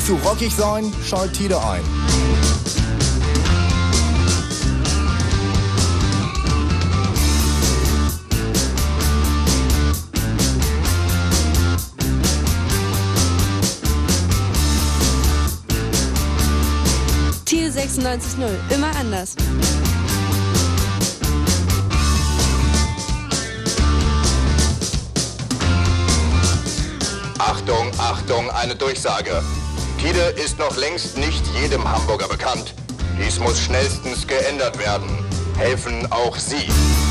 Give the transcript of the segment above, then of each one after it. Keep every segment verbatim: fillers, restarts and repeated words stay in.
zu rockig sein, schaltet Tide ein. Tide sechsundneunzig null, immer anders. Achtung, Achtung, eine Durchsage. Tide ist noch längst nicht jedem Hamburger bekannt. Dies muss schnellstens geändert werden. Helfen auch Sie.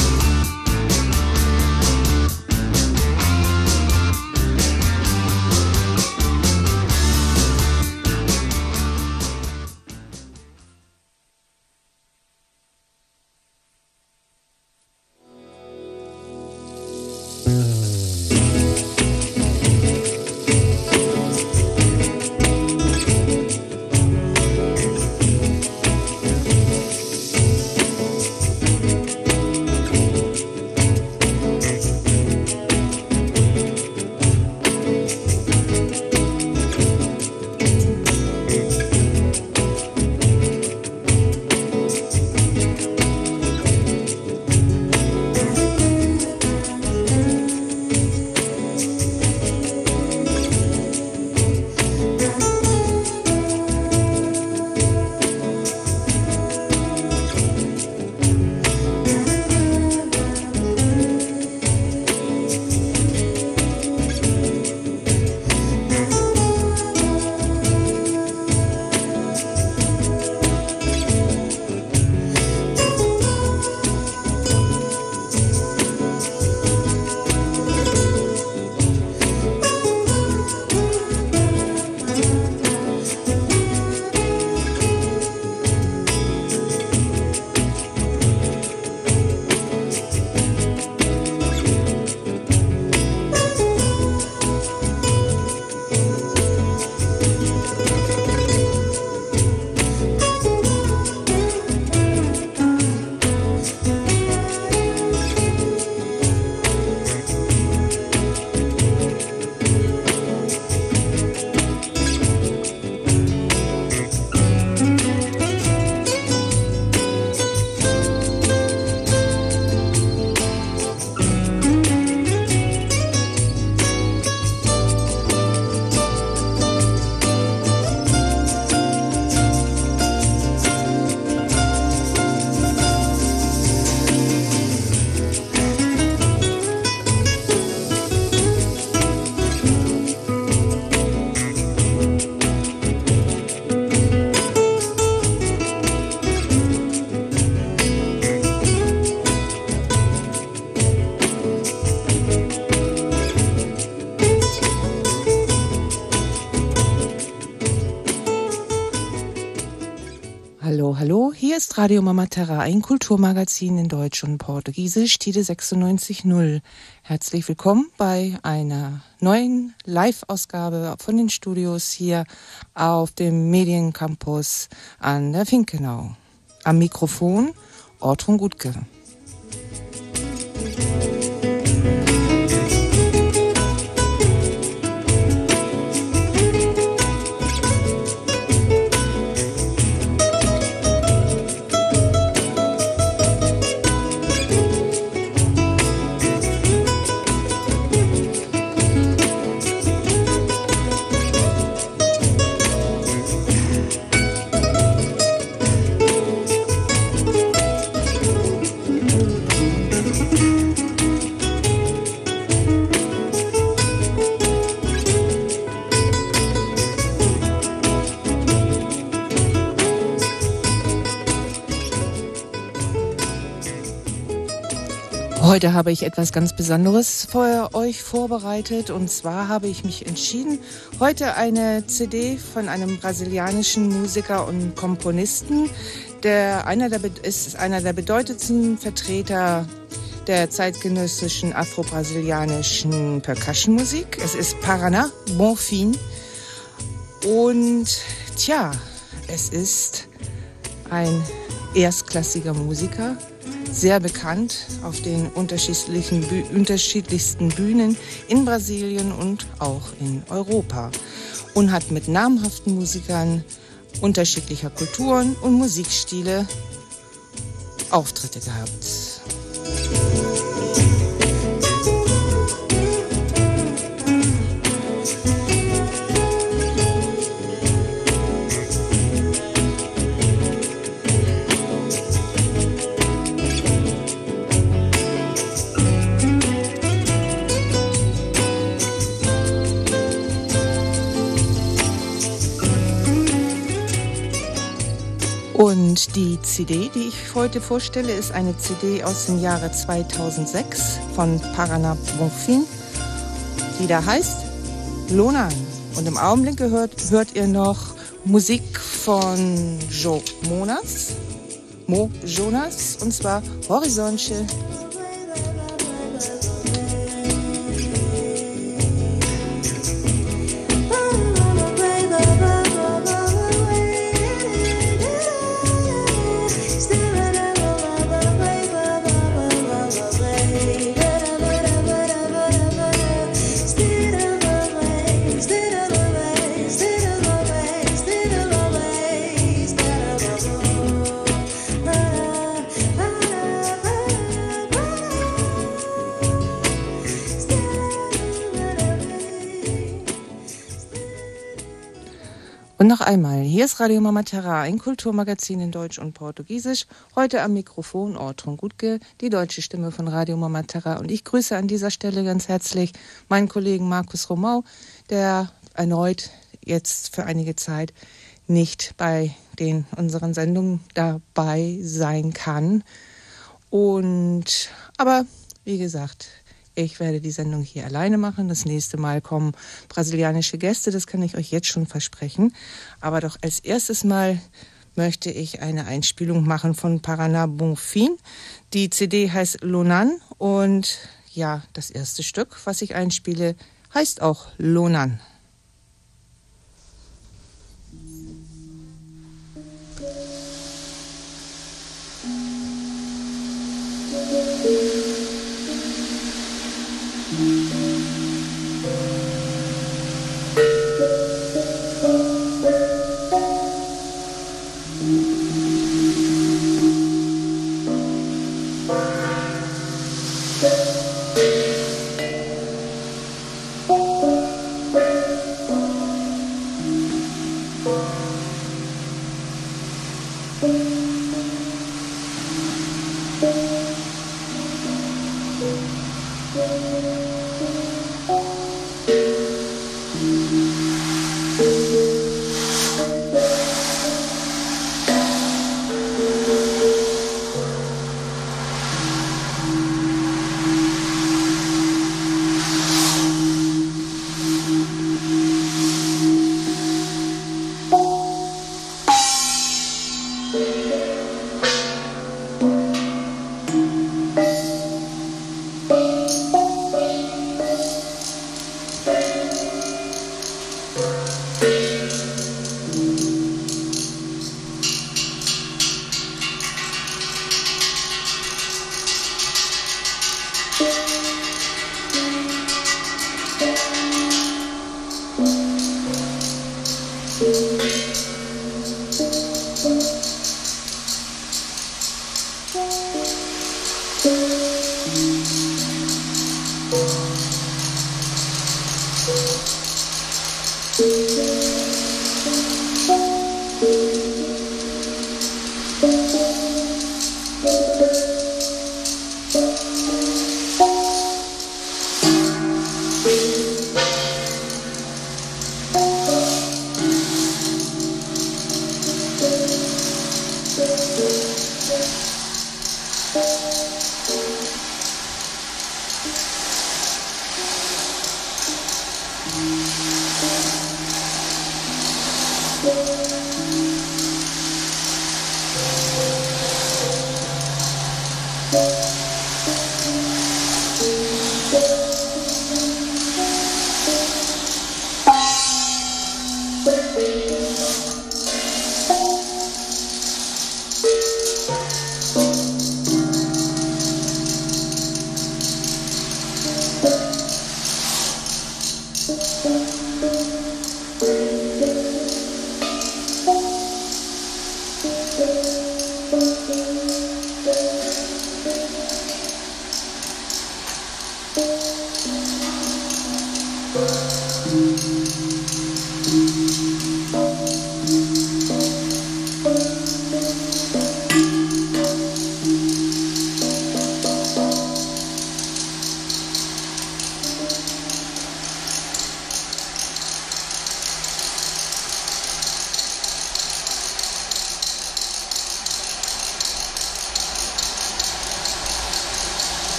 Hallo, hier ist Radio Mama Terra, ein Kulturmagazin in Deutsch und Portugiesisch, Tide sechsundneunzig null. Herzlich willkommen bei einer neuen Live-Ausgabe von den Studios hier auf dem Mediencampus an der Finkenau. Am Mikrofon Ortrun Gutke. Heute habe ich etwas ganz Besonderes für euch vorbereitet, und zwar habe ich mich entschieden, heute eine C D von einem brasilianischen Musiker und Komponisten, der einer der ist einer der bedeutendsten Vertreter der zeitgenössischen afro-brasilianischen Percussion-Musik. Es ist Paraná Bonfim und tja, es ist ein erstklassiger Musiker, sehr bekannt auf den unterschiedlichen, unterschiedlichsten Bühnen in Brasilien und auch in Europa und hat mit namhaften Musikern unterschiedlicher Kulturen und Musikstile Auftritte gehabt. Und die C D, die ich heute vorstelle, ist eine C D aus dem Jahre zweitausendsechs von Paraná Bonfim, die da heißt Lonan. Und im Augenblick gehört, hört ihr noch Musik von Joe Monas, Mo Jonas, und zwar Horizonte. Und noch einmal, hier ist Radio Mama Terra, ein Kulturmagazin in Deutsch und Portugiesisch. Heute am Mikrofon Ortrun Gutke, die deutsche Stimme von Radio Mama Terra. Und ich grüße an dieser Stelle ganz herzlich meinen Kollegen Markus Romau, der erneut jetzt für einige Zeit nicht bei den unseren Sendungen dabei sein kann. Und aber wie gesagt, ich werde die Sendung hier alleine machen. Das nächste Mal kommen brasilianische Gäste, das kann ich euch jetzt schon versprechen. Aber doch als erstes Mal möchte ich eine Einspielung machen von Paraná Bonfim. Die C D heißt Lonan und ja, das erste Stück, was ich einspiele, heißt auch Lonan.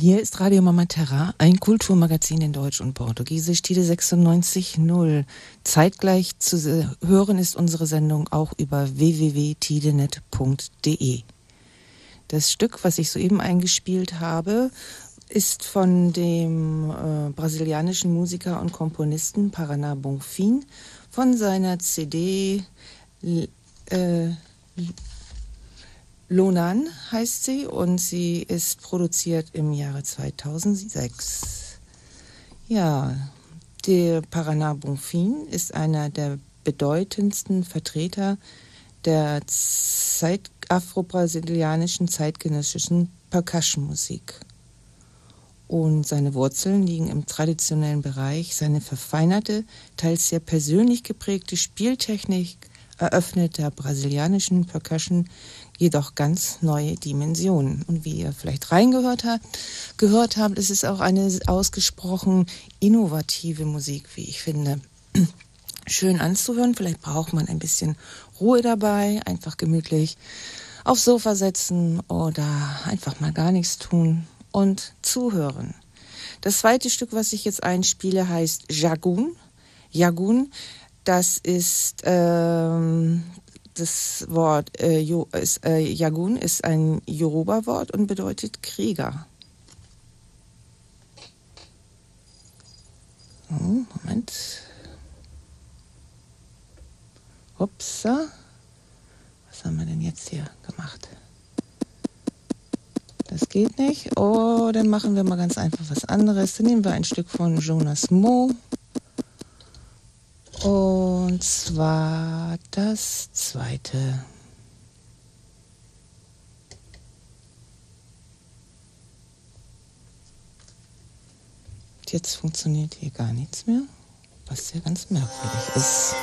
Hier ist Radio Mama Terra, ein Kulturmagazin in Deutsch und Portugiesisch, Tide sechsundneunzig Komma null. Zeitgleich zu hören ist unsere Sendung auch über w w w punkt tidenet punkt de. Das Stück, was ich soeben eingespielt habe, ist von dem äh, brasilianischen Musiker und Komponisten Paraná Bonfim von seiner C D äh, Lonan heißt sie und sie ist produziert im Jahre zweitausendsechs. Ja, der Paraná Bonfim ist einer der bedeutendsten Vertreter der Zeit, afro-brasilianischen zeitgenössischen Percussion-Musik. Und seine Wurzeln liegen im traditionellen Bereich. Seine verfeinerte, teils sehr persönlich geprägte Spieltechnik eröffnet der brasilianischen Percussion jedoch ganz neue Dimensionen. Und wie ihr vielleicht reingehört habt, gehört habt, es ist auch eine ausgesprochen innovative Musik, wie ich finde. Schön anzuhören, vielleicht braucht man ein bisschen Ruhe dabei, einfach gemütlich aufs Sofa setzen oder einfach mal gar nichts tun und zuhören. Das zweite Stück, was ich jetzt einspiele, heißt Jagun. Jagun, das ist ähm, das Wort äh, jo, ist, äh, Jagun ist ein Yoruba-Wort und bedeutet Krieger. Oh, Moment. Upsa. Was haben wir denn jetzt hier gemacht? Das geht nicht. Oh, dann machen wir mal ganz einfach was anderes. Dann nehmen wir ein Stück von Jonas Moe. Und zwar das zweite. Jetzt funktioniert hier gar nichts mehr, was ja ganz merkwürdig ist.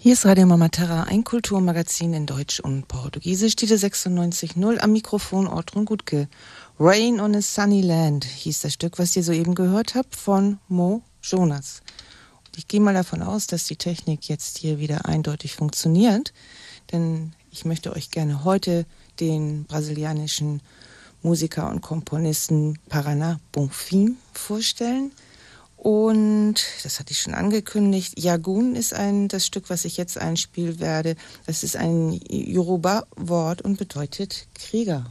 Hier ist Radio Mama Terra, ein Kulturmagazin in Deutsch und Portugiesisch, die sechsundneunzig Komma null am Mikrofon Ortrun Gutke. Rain on a Sunny Land hieß das Stück, was ihr soeben gehört habt, von Mo Jonas. Und ich gehe mal davon aus, dass die Technik jetzt hier wieder eindeutig funktioniert, denn ich möchte euch gerne heute den brasilianischen Musiker und Komponisten Paraná Bonfim vorstellen. Und das hatte ich schon angekündigt. Yagun ist ein, das Stück, was ich jetzt einspielen werde. Das ist ein Yoruba-Wort und bedeutet Krieger.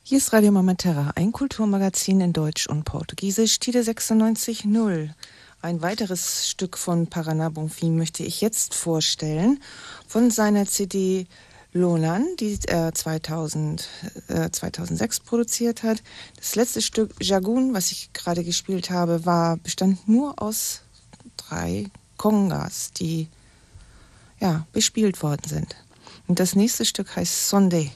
Hier ist Radio Mama Terra, ein Kulturmagazin in Deutsch und Portugiesisch, Tide sechsundneunzig null. Ein weiteres Stück von Paraná Bonfim möchte ich jetzt vorstellen, von seiner C D Lonan, die er zweitausend, äh, zweitausendsechs produziert hat. Das letzte Stück, Jagun, was ich gerade gespielt habe, war, bestand nur aus drei Congas, die ja, bespielt worden sind. Und das nächste Stück heißt Sunday.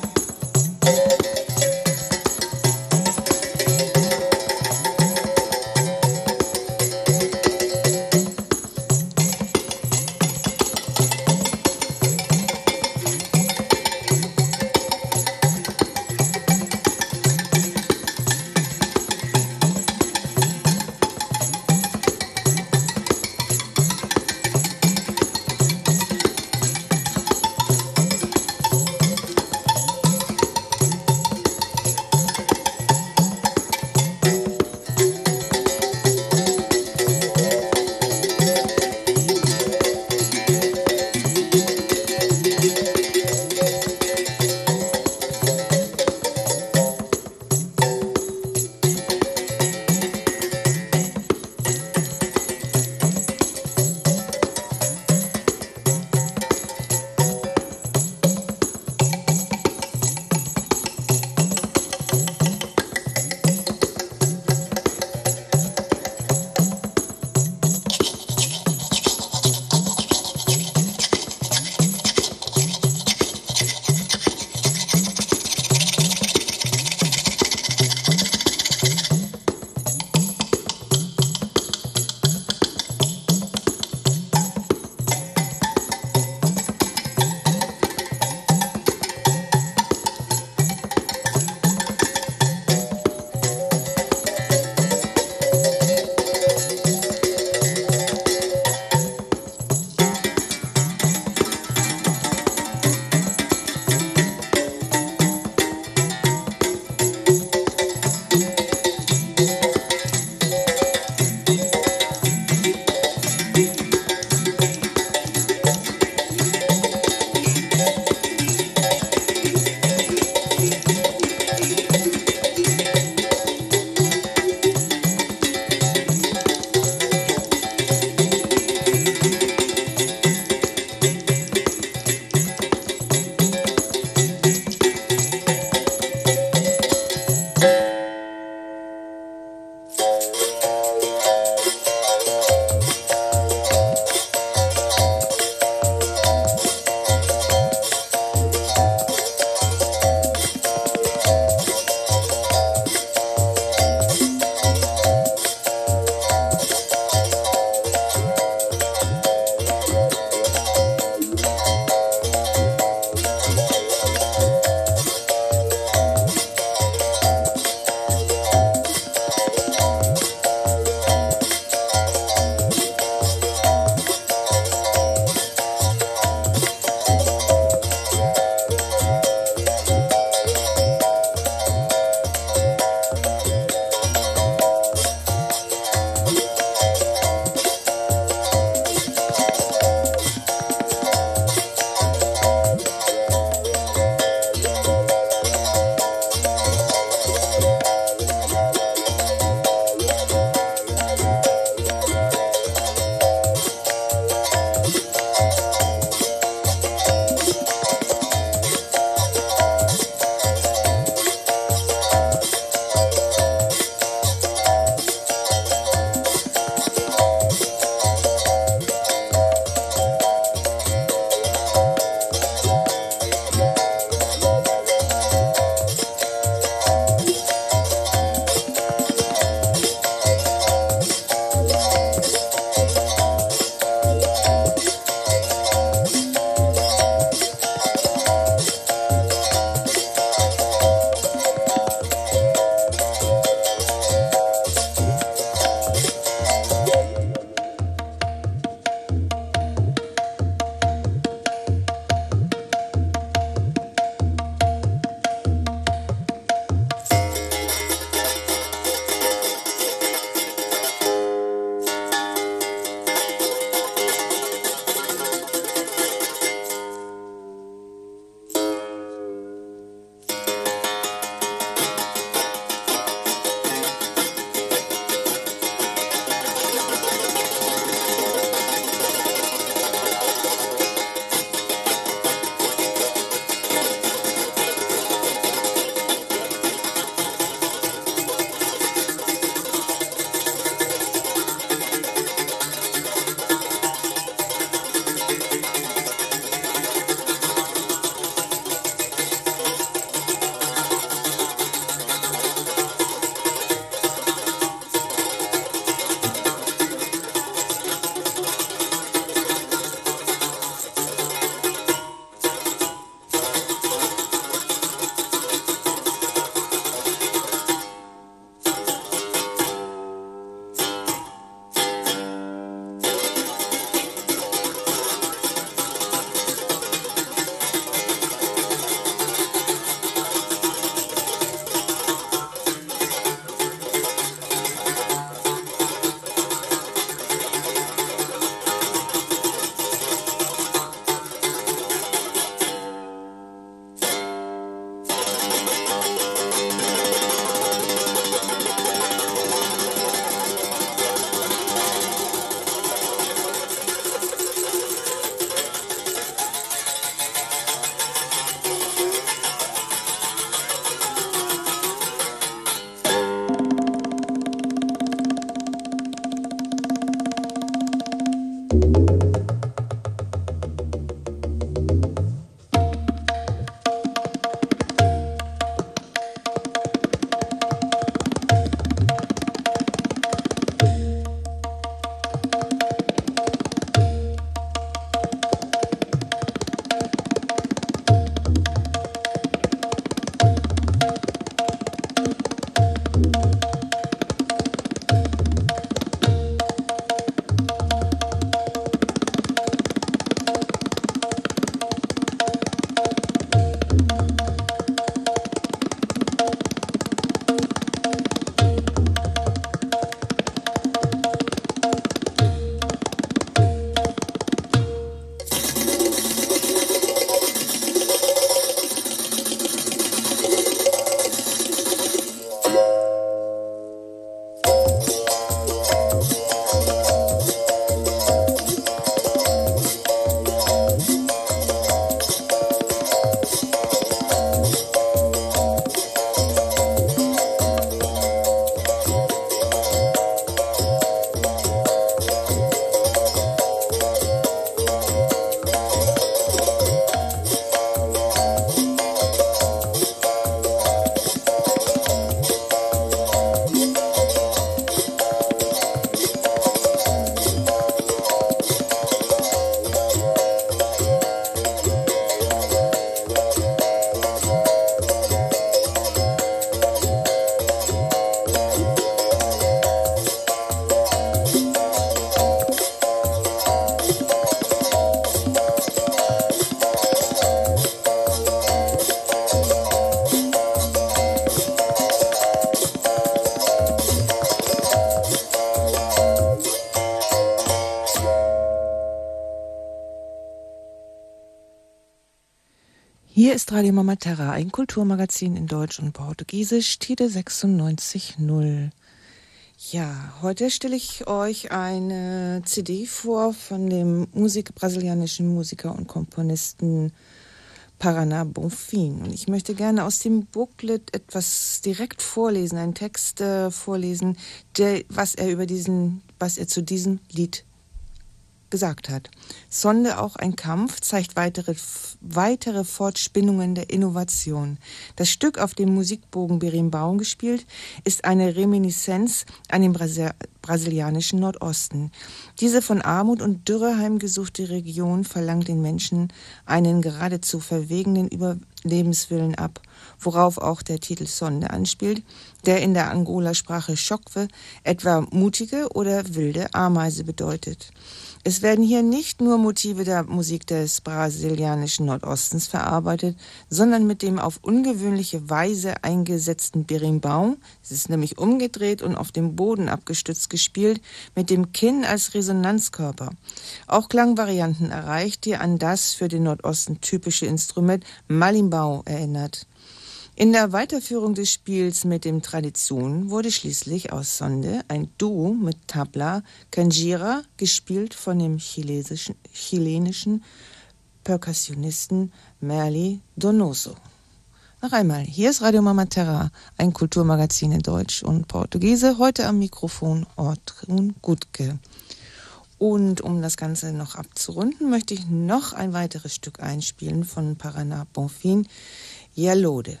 Hier ist Radio Mama Terra, ein Kulturmagazin in Deutsch und Portugiesisch, Tide sechsundneunzig null. Ja, heute stelle ich euch eine C D vor von dem Musik, brasilianischen Musiker und Komponisten Paraná Bonfim. Und ich möchte gerne aus dem Booklet etwas direkt vorlesen, einen Text äh, vorlesen, der, was er über diesen, was er zu diesem Lied gesagt hat. Sonde auch ein Kampf zeigt weitere, weitere Fortspinnungen der Innovation. Das Stück, auf dem Musikbogen Berimbau gespielt, ist eine Reminiszenz an den Brasil- brasilianischen Nordosten. Diese von Armut und Dürre heimgesuchte Region verlangt den Menschen einen geradezu verwegenen Überlebenswillen ab, worauf auch der Titel Sonde anspielt, der in der Angola-Sprache Chokwe etwa mutige oder wilde Ameise bedeutet. Es werden hier nicht nur Motive der Musik des brasilianischen Nordostens verarbeitet, sondern mit dem auf ungewöhnliche Weise eingesetzten Berimbau, es ist nämlich umgedreht und auf dem Boden abgestützt gespielt, mit dem Kinn als Resonanzkörper. Auch Klangvarianten erreicht, die an das für den Nordosten typische Instrument Malimbau erinnert. In der Weiterführung des Spiels mit dem Tradition wurde schließlich aus Sonde ein Duo mit Tabla Canjira, gespielt von dem chilenischen, chilenischen Perkussionisten Merli Donoso. Noch einmal, hier ist Radio Mama Terra, ein Kulturmagazin in Deutsch und Portugiese, heute am Mikrofon Ortrun Gutke. Und um das Ganze noch abzurunden, möchte ich noch ein weiteres Stück einspielen von Paraná Bonfim, Yalode.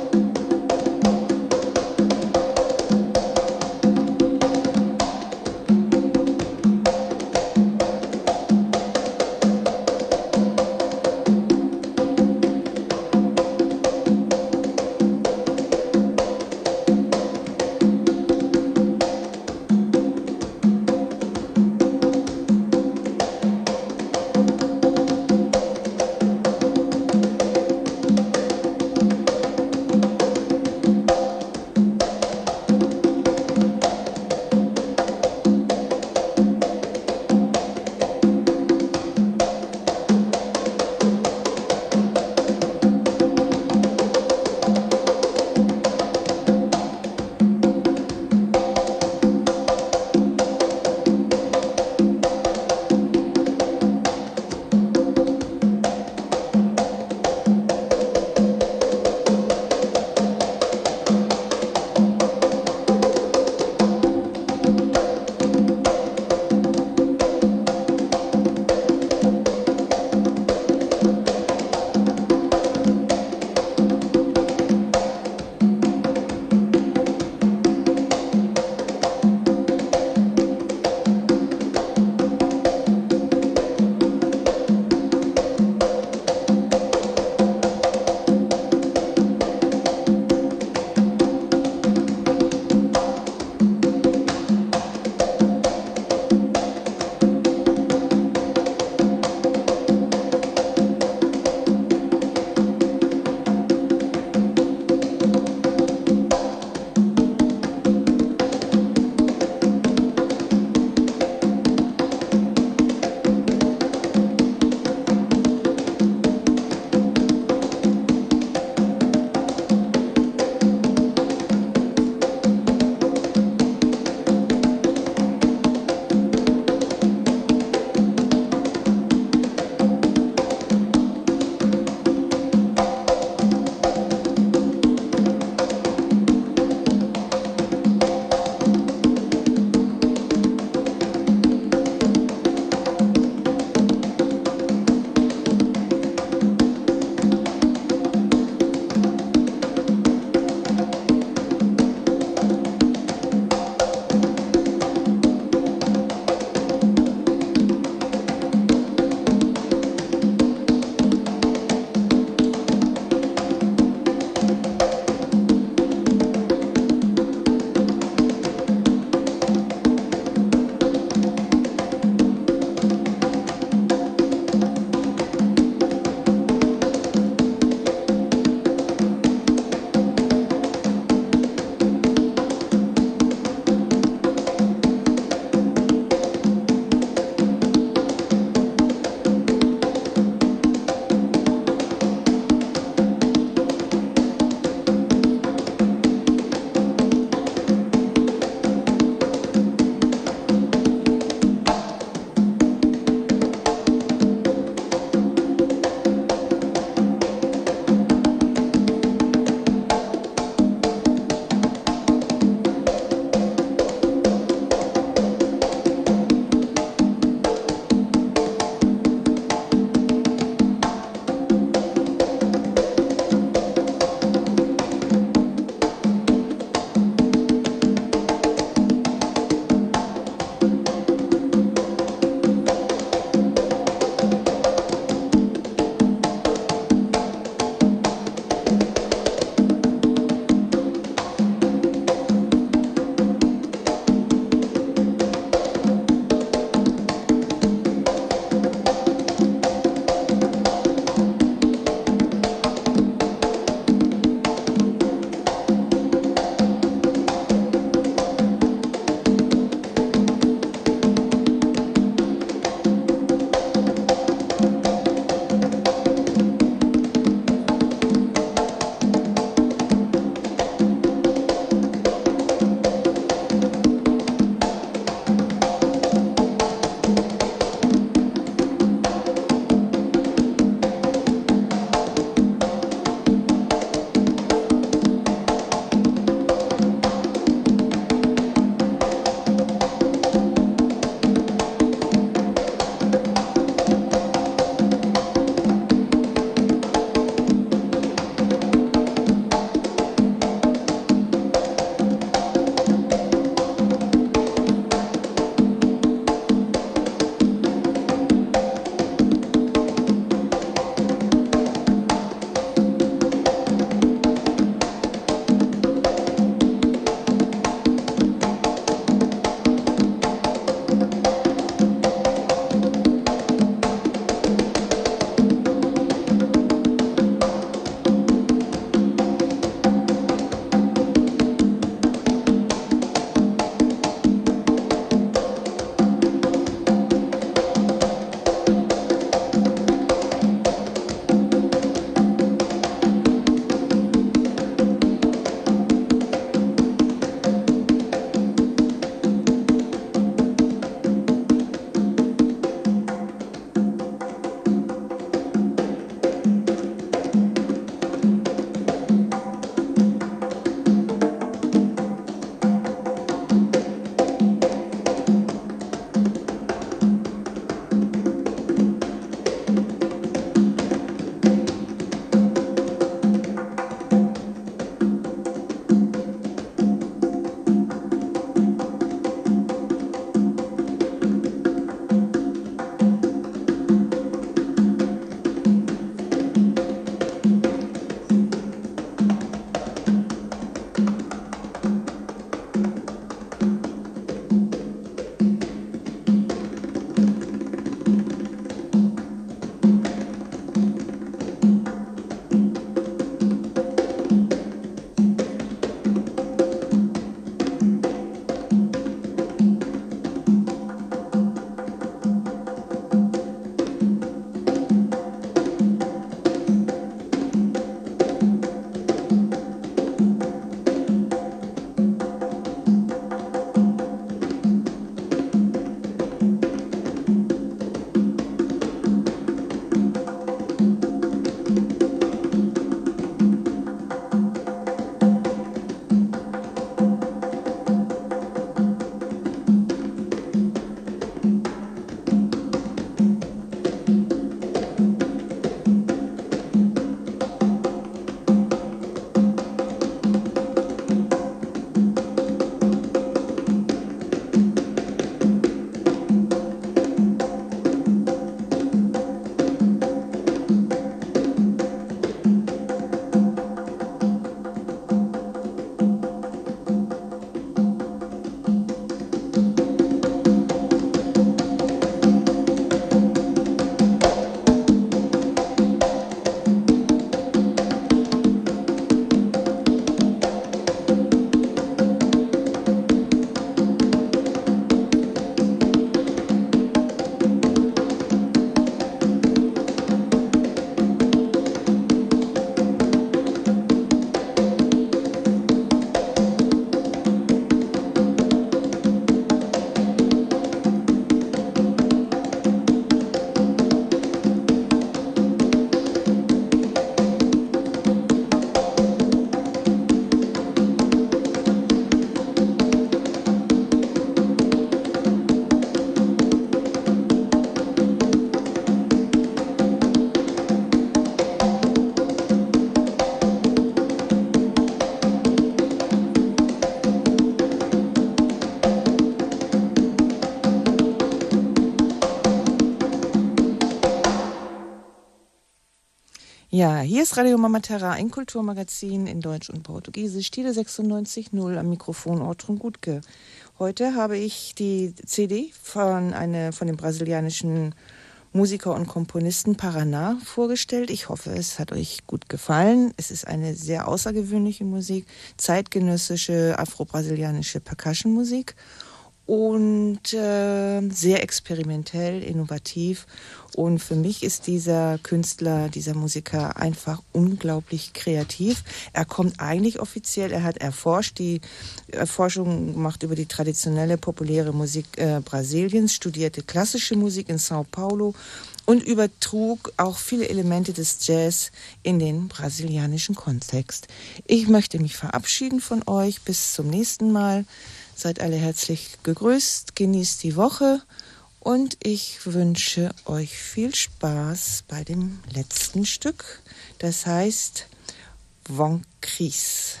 Ja, hier ist Radio Mama Terra, ein Kulturmagazin in Deutsch und Portugiesisch, Tide sechsundneunzig Komma null am Mikrofon Ortrun Gutke. Heute habe ich die C D von, eine, von dem brasilianischen Musiker und Komponisten Paraná vorgestellt. Ich hoffe, es hat euch gut gefallen. Es ist eine sehr außergewöhnliche Musik, zeitgenössische afro-brasilianische Percussion-Musik und äh, sehr experimentell, innovativ. Und für mich ist dieser Künstler, dieser Musiker einfach unglaublich kreativ. Er kommt eigentlich offiziell, er hat erforscht, die Erforschung gemacht über die traditionelle, populäre Musik äh, Brasiliens, studierte klassische Musik in São Paulo und übertrug auch viele Elemente des Jazz in den brasilianischen Kontext. Ich möchte mich verabschieden von euch. Bis zum nächsten Mal. Seid alle herzlich gegrüßt, genießt die Woche und ich wünsche euch viel Spaß bei dem letzten Stück. Das heißt Von Cris.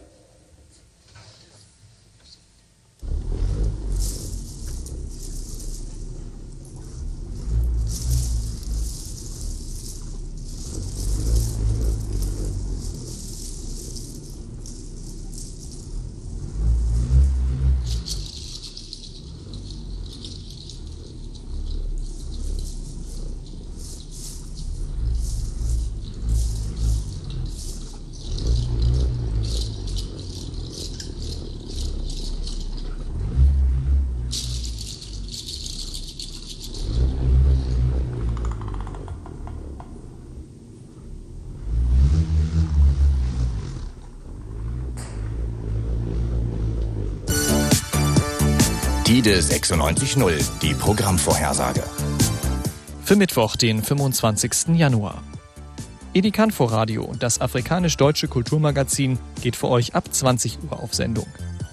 Tide sechsundneunzig Komma null, die Programmvorhersage. Für Mittwoch, den fünfundzwanzigsten Januar. Edikanfo Radio, das afrikanisch-deutsche Kulturmagazin, geht für euch ab zwanzig Uhr auf Sendung.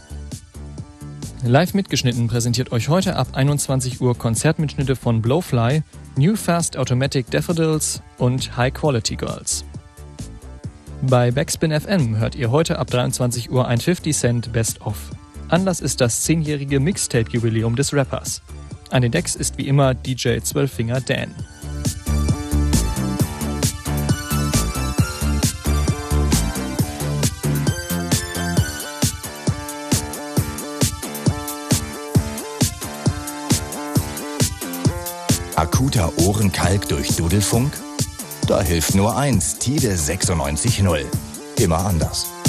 Live mitgeschnitten präsentiert euch heute ab einundzwanzig Uhr Konzertmitschnitte von Blowfly, New Fast Automatic Daffodils und High Quality Girls. Bei Backspin F M hört ihr heute ab dreiundzwanzig Uhr ein fifty Cent Best of. Anlass ist das zehnjährige Mixtape-Jubiläum des Rappers. An den Decks ist wie immer D J Zwölffinger Dan. Akuter Ohrenkalk durch Dudelfunk? Da hilft nur eins, Tide sechsundneunzig Komma null. Immer anders.